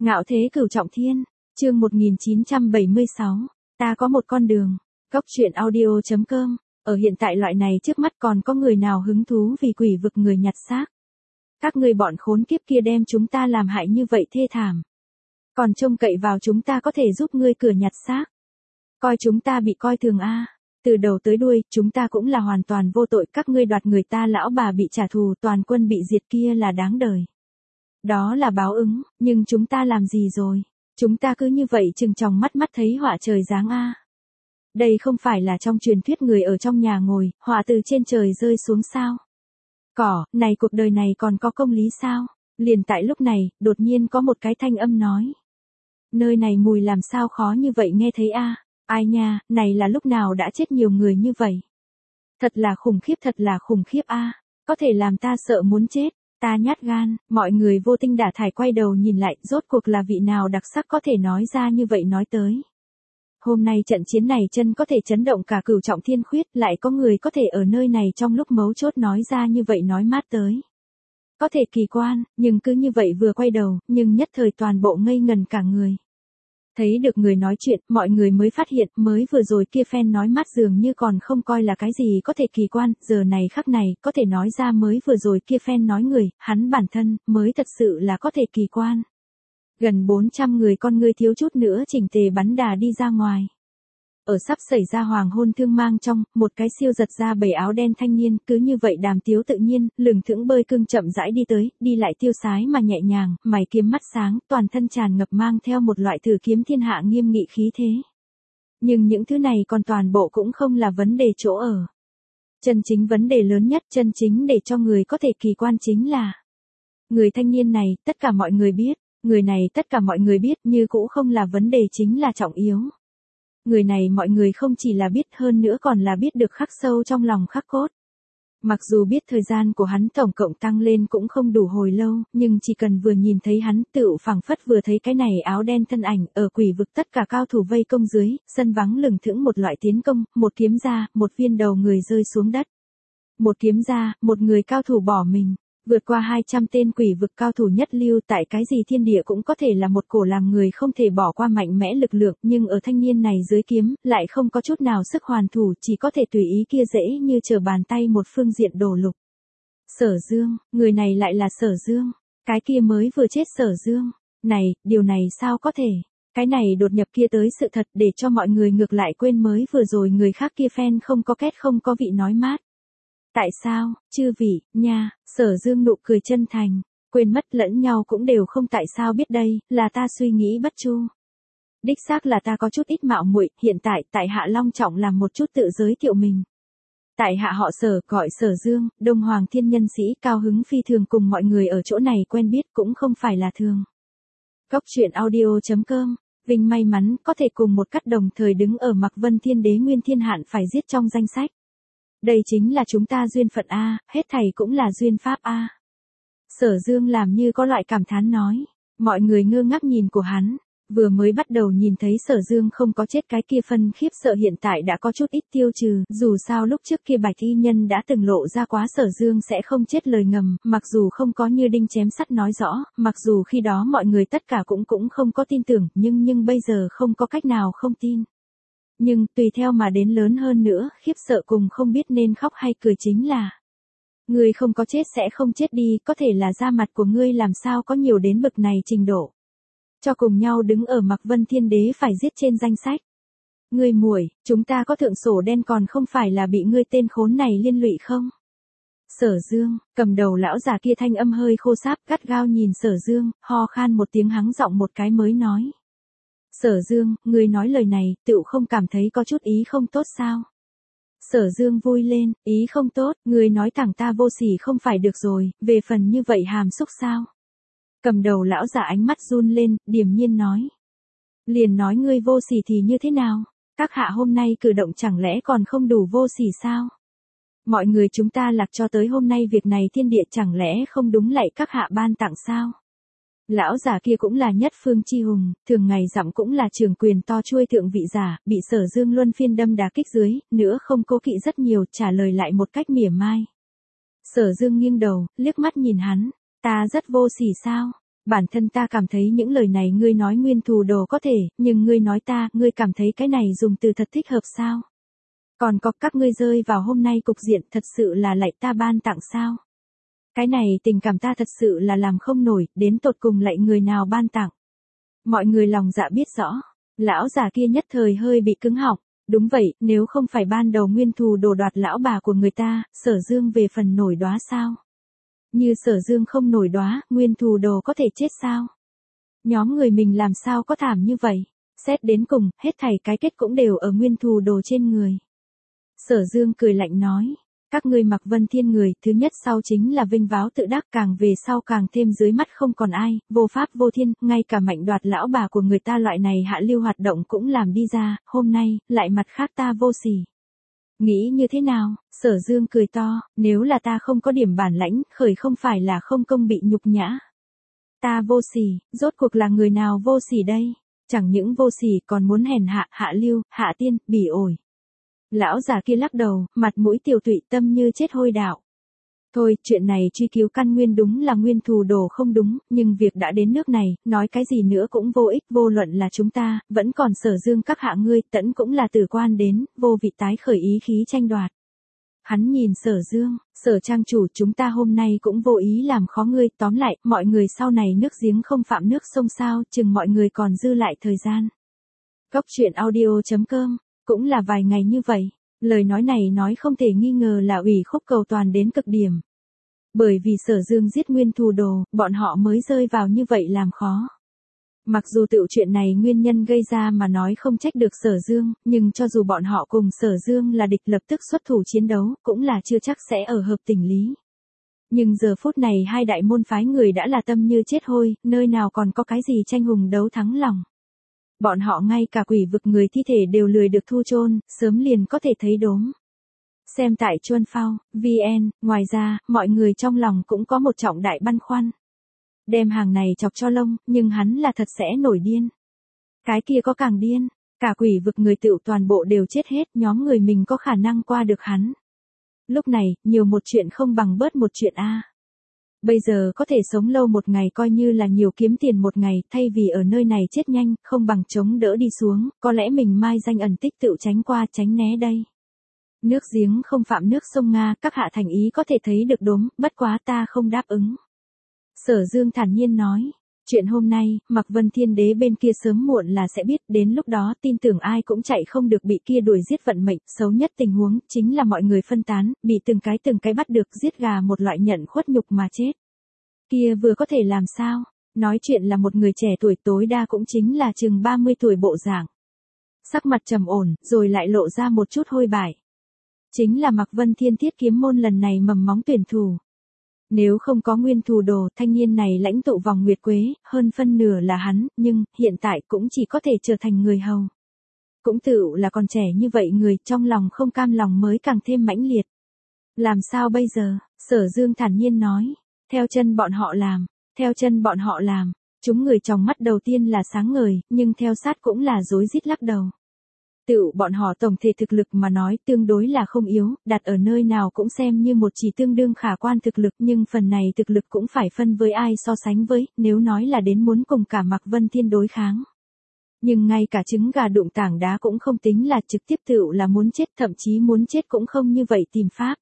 Ngạo thế cửu trọng thiên, chương 1976, ta có một con đường. Cốc truyện audio.com, ở hiện tại loại này trước mắt còn có người nào hứng thú vì quỷ vực người nhặt xác. Các ngươi bọn khốn kiếp kia đem chúng ta làm hại như vậy thê thảm. Còn trông cậy vào chúng ta có thể giúp ngươi cửa nhặt xác. Coi chúng ta bị coi thường a. Từ đầu tới đuôi, chúng ta cũng là hoàn toàn vô tội, các ngươi đoạt người ta lão bà bị trả thù, toàn quân bị diệt kia là đáng đời. Đó là báo ứng, nhưng chúng ta làm gì rồi? Chúng ta cứ như vậy chừng tròng mắt thấy họa trời giáng a. Đây không phải là trong truyền thuyết người ở trong nhà ngồi, họa từ trên trời rơi xuống sao? Này cuộc đời này còn có công lý sao? Liền tại lúc này, đột nhiên có một cái thanh âm nói. Nơi này mùi làm sao khó như vậy nghe thấy a? Ai nha, này là lúc nào đã chết nhiều người như vậy? Thật là khủng khiếp a. Có thể làm ta sợ muốn chết. Ta nhát gan, mọi người vô tinh đả thải quay đầu nhìn lại, rốt cuộc là vị nào đặc sắc có thể nói ra như vậy nói tới. Hôm nay trận chiến này chân có thể chấn động cả cửu trọng thiên khuyết, lại có người có thể ở nơi này trong lúc mấu chốt nói ra như vậy nói mát tới. Có thể kỳ quan, nhưng cứ như vậy vừa quay đầu, nhưng nhất thời toàn bộ ngây ngần cả người. Thấy được người nói chuyện, mọi người mới phát hiện, mới vừa rồi kia phen nói mát dường như còn không coi là cái gì có thể kỳ quan, giờ này khắc này, có thể nói ra mới vừa rồi kia phen nói người, hắn bản thân, mới thật sự là có thể kỳ quan. Gần 400 người con ngươi thiếu chút nữa chỉnh tề bắn đà đi ra ngoài. Ở sắp xảy ra hoàng hôn thương mang trong, một cái siêu giật ra bầy áo đen thanh niên, cứ như vậy đàm tiếu tự nhiên, lừng thững bơi cưng chậm rãi đi tới, đi lại tiêu sái mà nhẹ nhàng, mày kiếm mắt sáng, toàn thân tràn ngập mang theo một loại thử kiếm thiên hạ nghiêm nghị khí thế. Nhưng những thứ này còn toàn bộ cũng không là vấn đề chỗ ở. Chân chính vấn đề lớn nhất, chân chính để cho người có thể kỳ quan chính là người thanh niên này, tất cả mọi người biết, người này tất cả mọi người biết như cũ không là vấn đề chính là trọng yếu. Người này mọi người không chỉ là biết hơn nữa còn là biết được khắc sâu trong lòng khắc cốt. Mặc dù biết thời gian của hắn tổng cộng tăng lên cũng không đủ hồi lâu, nhưng chỉ cần vừa nhìn thấy hắn tựu phảng phất vừa thấy cái này áo đen thân ảnh ở quỷ vực tất cả cao thủ vây công dưới, sân vắng lừng thững một loại tiến công, một kiếm ra, một viên đầu người rơi xuống đất. Một kiếm ra, một người cao thủ bỏ mình. Vượt qua 200 tên quỷ vực cao thủ nhất lưu tại cái gì thiên địa cũng có thể là một cổ làm người không thể bỏ qua mạnh mẽ lực lượng, nhưng ở thanh niên này dưới kiếm, lại không có chút nào sức hoàn thủ, chỉ có thể tùy ý kia dễ như trở bàn tay một phương diện đổ lục. Sở Dương, người này lại là Sở Dương, cái kia mới vừa chết Sở Dương, này, điều này sao có thể, cái này đột nhập kia tới sự thật để cho mọi người ngược lại quên mới vừa rồi người khác kia phen không có két không có vị nói mát. Tại sao, chư vị, nha, Sở Dương nụ cười chân thành, quên mất lẫn nhau cũng đều không tại sao biết đây, là ta suy nghĩ bất chu. Đích xác là ta có chút ít mạo muội, hiện tại hạ long trọng làm một chút tự giới thiệu mình. Tại hạ họ Sở, gọi Sở Dương, Đông Hoàng thiên nhân sĩ, cao hứng phi thường cùng mọi người ở chỗ này quen biết cũng không phải là thường. Cốc truyện audio.com, vinh may mắn có thể cùng một cách đồng thời đứng ở Mạc Vân Thiên Đế Nguyên Thiên Hạn phải giết trong danh sách. Đây chính là chúng ta duyên phận a, hết thảy cũng là duyên pháp a. Sở Dương làm như có loại cảm thán nói, mọi người ngơ ngác nhìn của hắn, vừa mới bắt đầu nhìn thấy Sở Dương không có chết cái kia phân khiếp sợ hiện tại đã có chút ít tiêu trừ, dù sao lúc trước kia Bạch Y Nhân đã từng lộ ra quá Sở Dương sẽ không chết lời ngầm, mặc dù không có như đinh chém sắt nói rõ, mặc dù khi đó mọi người tất cả cũng không có tin tưởng, nhưng bây giờ không có cách nào không tin. Nhưng tùy theo mà đến lớn hơn nữa, khiếp sợ cùng không biết nên khóc hay cười chính là ngươi không có chết sẽ không chết đi, có thể là da mặt của ngươi làm sao có nhiều đến bực này trình độ. Cho cùng nhau đứng ở Mạc Vân Thiên Đế phải giết trên danh sách. Ngươi muội, chúng ta có thượng sổ đen còn không phải là bị ngươi tên khốn này liên lụy không? Sở Dương, cầm đầu lão già kia thanh âm hơi khô sáp gắt gao nhìn Sở Dương, ho khan một tiếng hắng giọng một cái mới nói. Sở Dương, ngươi nói lời này, tựu không cảm thấy có chút ý không tốt sao? Sở Dương vui lên, ý không tốt, ngươi nói thẳng ta vô sỉ không phải được rồi, về phần như vậy hàm xúc sao? Cầm đầu lão giả ánh mắt run lên, điềm nhiên nói. Liền nói ngươi vô sỉ thì như thế nào? Các hạ hôm nay cử động chẳng lẽ còn không đủ vô sỉ sao? Mọi người chúng ta lạc cho tới hôm nay việc này thiên địa chẳng lẽ không đúng lại các hạ ban tặng sao? Lão già kia cũng là nhất phương chi hùng, thường ngày dặm cũng là trưởng quyền to chuôi thượng vị giả, bị Sở Dương luân phiên đâm đá kích dưới, nữa không cố kỵ rất nhiều, trả lời lại một cách mỉa mai. Sở Dương nghiêng đầu, liếc mắt nhìn hắn, ta rất vô sỉ sao? Bản thân ta cảm thấy những lời này ngươi nói nguyên thù đồ có thể, nhưng ngươi nói ta, ngươi cảm thấy cái này dùng từ thật thích hợp sao? Còn có các ngươi rơi vào hôm nay cục diện thật sự là lạy ta ban tặng sao? Cái này tình cảm ta thật sự là làm không nổi, đến tột cùng lạy người nào ban tặng. Mọi người lòng dạ biết rõ, lão già kia nhất thời hơi bị cứng họng. Đúng vậy, nếu không phải ban đầu nguyên thù đồ đoạt lão bà của người ta, Sở Dương về phần nổi đóa sao? Như Sở Dương không nổi đóa, nguyên thù đồ có thể chết sao? Nhóm người mình làm sao có thảm như vậy? Xét đến cùng, hết thảy cái kết cũng đều ở nguyên thù đồ trên người. Sở Dương cười lạnh nói, các ngươi Mạc Vân Thiên người, thứ nhất sau chính là vinh váo tự đắc, càng về sau càng thêm dưới mắt không còn ai, vô pháp vô thiên, ngay cả mạnh đoạt lão bà của người ta loại này hạ lưu hoạt động cũng làm đi ra, hôm nay, lại mặt khác ta vô sỉ. Nghĩ như thế nào? Sở Dương cười to, nếu là ta không có điểm bản lãnh, khởi không phải là không công bị nhục nhã. Ta vô sỉ, rốt cuộc là người nào vô sỉ đây? Chẳng những vô sỉ còn muốn hèn hạ, hạ lưu, hạ tiên, bỉ ổi. Lão già kia lắc đầu, mặt mũi tiều tụy, tâm như chết hôi đạo. Thôi, chuyện này truy cứu căn nguyên đúng là nguyên thù đồ không đúng, nhưng việc đã đến nước này, nói cái gì nữa cũng vô ích, vô luận là chúng ta, vẫn còn Sở Dương các hạ ngươi, tẫn cũng là tử quan đến, vô vị tái khởi ý khí tranh đoạt. Hắn nhìn Sở Dương, Sở trang chủ, chúng ta hôm nay cũng vô ý làm khó ngươi, tóm lại, mọi người sau này nước giếng không phạm nước sông sao, chừng mọi người còn dư lại thời gian. Góc truyện audio.com, cũng là vài ngày như vậy, lời nói này nói không thể nghi ngờ là ủy khúc cầu toàn đến cực điểm. Bởi vì Sở Dương giết nguyên thù đồ, bọn họ mới rơi vào như vậy làm khó. Mặc dù tựu chuyện này nguyên nhân gây ra mà nói không trách được Sở Dương, nhưng cho dù bọn họ cùng Sở Dương là địch lập tức xuất thủ chiến đấu, cũng là chưa chắc sẽ ở hợp tình lý. Nhưng giờ phút này hai đại môn phái người đã là tâm như chết hôi, nơi nào còn có cái gì tranh hùng đấu thắng lòng. Bọn họ ngay cả quỷ vực người thi thể đều lười được thu chôn, sớm liền có thể thấy đốm. Xem tại Chuân Phao, VN, ngoài ra, mọi người trong lòng cũng có một trọng đại băn khoăn. Đem hàng này chọc cho lông, nhưng hắn là thật sẽ nổi điên. Cái kia có càng điên, cả quỷ vực người tựu toàn bộ đều chết hết, nhóm người mình có khả năng qua được hắn. Lúc này, nhiều một chuyện không bằng bớt một chuyện a. Bây giờ có thể sống lâu một ngày coi như là nhiều kiếm tiền một ngày, thay vì ở nơi này chết nhanh, không bằng chống đỡ đi xuống, có lẽ mình mai danh ẩn tích tựu tránh qua tránh né đây. Nước giếng không phạm nước sông Nga, các hạ thành ý có thể thấy được đốm, bất quá ta không đáp ứng. Sở Dương thản nhiên nói, chuyện hôm nay, Mạc Vân Thiên Đế bên kia sớm muộn là sẽ biết, đến lúc đó tin tưởng ai cũng chạy không được bị kia đuổi giết vận mệnh, xấu nhất tình huống, chính là mọi người phân tán, bị từng cái bắt được giết gà một loại nhận khuất nhục mà chết. Kia vừa có thể làm sao? Nói chuyện là một người trẻ tuổi tối đa cũng chính là chừng 30 tuổi bộ dạng. Sắc mặt trầm ổn, rồi lại lộ ra một chút hôi bại. Chính là Mạc Vân Thiên Thiết Kiếm môn lần này mầm móng tuyển thủ. Nếu không có nguyên thù đồ, thanh niên này lãnh tụ vòng nguyệt quế, hơn phân nửa là hắn, nhưng, hiện tại cũng chỉ có thể trở thành người hầu. Cũng tự là còn trẻ như vậy người, trong lòng không cam lòng mới càng thêm mãnh liệt. Làm sao bây giờ? Sở Dương thản nhiên nói. Theo chân bọn họ làm, theo chân bọn họ làm. Chúng người trong mắt đầu tiên là sáng ngời, nhưng theo sát cũng là rối rít lắc đầu. Tự bọn họ tổng thể thực lực mà nói tương đối là không yếu, đặt ở nơi nào cũng xem như một chỉ tương đương khả quan thực lực, nhưng phần này thực lực cũng phải phân với ai so sánh với, nếu nói là đến muốn cùng cả Mạc Vân Thiên đối kháng. Nhưng ngay cả trứng gà đụng tảng đá cũng không tính là trực tiếp tự là muốn chết, thậm chí muốn chết cũng không như vậy tìm pháp.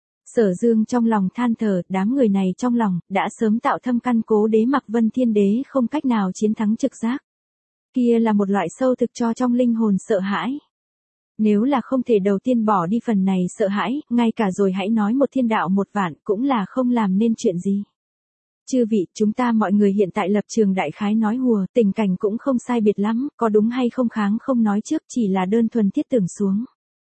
Sở Dương trong lòng than thở, đám người này trong lòng, đã sớm tạo thâm căn cố đế Mạc Vân Thiên Đế không cách nào chiến thắng trực giác. Kia là một loại sâu thực cho trong linh hồn sợ hãi. Nếu là không thể đầu tiên bỏ đi phần này sợ hãi, ngay cả rồi hãy nói một thiên đạo một vạn cũng là không làm nên chuyện gì. Chư vị, chúng ta mọi người hiện tại lập trường đại khái nói hùa, tình cảnh cũng không sai biệt lắm, có đúng hay không kháng không nói trước, chỉ là đơn thuần thiết tưởng xuống.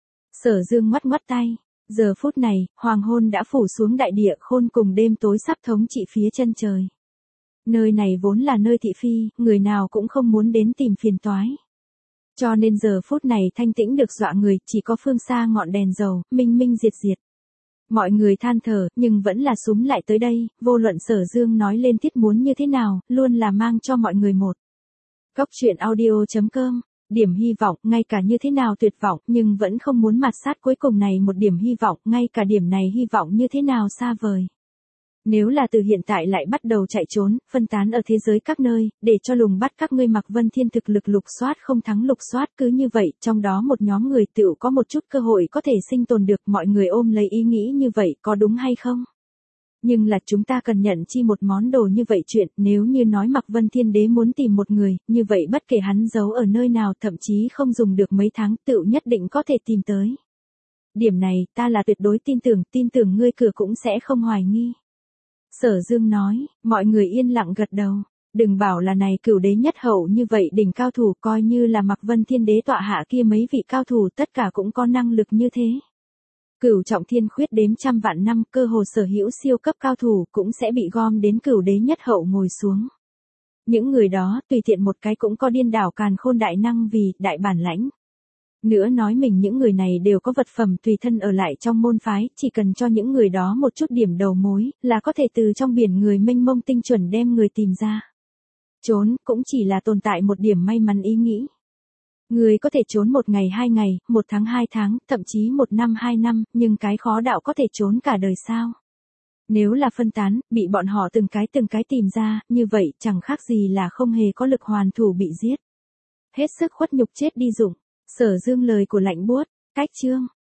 Sở Dương ngoắt ngoắt tay. Giờ phút này, hoàng hôn đã phủ xuống đại địa khôn cùng đêm tối sắp thống trị phía chân trời. Nơi này vốn là nơi thị phi, người nào cũng không muốn đến tìm phiền toái. Cho nên giờ phút này thanh tĩnh được dọa người, chỉ có phương xa ngọn đèn dầu, minh minh diệt diệt. Mọi người than thở, nhưng vẫn là súm lại tới đây, vô luận Sở Dương nói lên tiết muốn như thế nào, luôn là mang cho mọi người một. Góc truyện audio.com, điểm hy vọng, ngay cả như thế nào tuyệt vọng, nhưng vẫn không muốn mạt sát cuối cùng này một điểm hy vọng, ngay cả điểm này hy vọng như thế nào xa vời. Nếu là từ hiện tại lại bắt đầu chạy trốn, phân tán ở thế giới các nơi, để cho lùng bắt các ngươi Mạc Vân Thiên thực lực lục soát không thắng lục soát cứ như vậy, trong đó một nhóm người tựu có một chút cơ hội có thể sinh tồn được, mọi người ôm lấy ý nghĩ như vậy có đúng hay không? Nhưng là chúng ta cần nhận chi một món đồ như vậy chuyện, nếu như nói Mạc Vân Thiên Đế muốn tìm một người, như vậy bất kể hắn giấu ở nơi nào thậm chí không dùng được mấy tháng tựu nhất định có thể tìm tới. Điểm này ta là tuyệt đối tin tưởng ngươi cửa cũng sẽ không hoài nghi. Sở Dương nói, mọi người yên lặng gật đầu. Đừng bảo là này cửu đế nhất hậu như vậy đỉnh cao thủ, coi như là Mạc Vân Thiên Đế tọa hạ kia mấy vị cao thủ tất cả cũng có năng lực như thế. Cửu trọng thiên khuyết đếm trăm vạn năm, cơ hồ sở hữu siêu cấp cao thủ cũng sẽ bị gom đến cửu đế nhất hậu ngồi xuống. Những người đó tùy tiện một cái cũng có điên đảo càn khôn đại năng vì đại bản lãnh. Nữa nói mình những người này đều có vật phẩm tùy thân ở lại trong môn phái, chỉ cần cho những người đó một chút điểm đầu mối, là có thể từ trong biển người mênh mông tinh chuẩn đem người tìm ra. Trốn, cũng chỉ là tồn tại một điểm may mắn ý nghĩ. Người có thể trốn 1 ngày 2 ngày, 1 tháng 2 tháng, thậm chí 1 năm 2 năm, nhưng cái khó đạo có thể trốn cả đời sao? Nếu là phân tán, bị bọn họ từng cái tìm ra, như vậy chẳng khác gì là không hề có lực hoàn thủ bị giết. Hết sức khuất nhục chết đi dụng. Sở Dương lời của lạnh buốt, cách chương.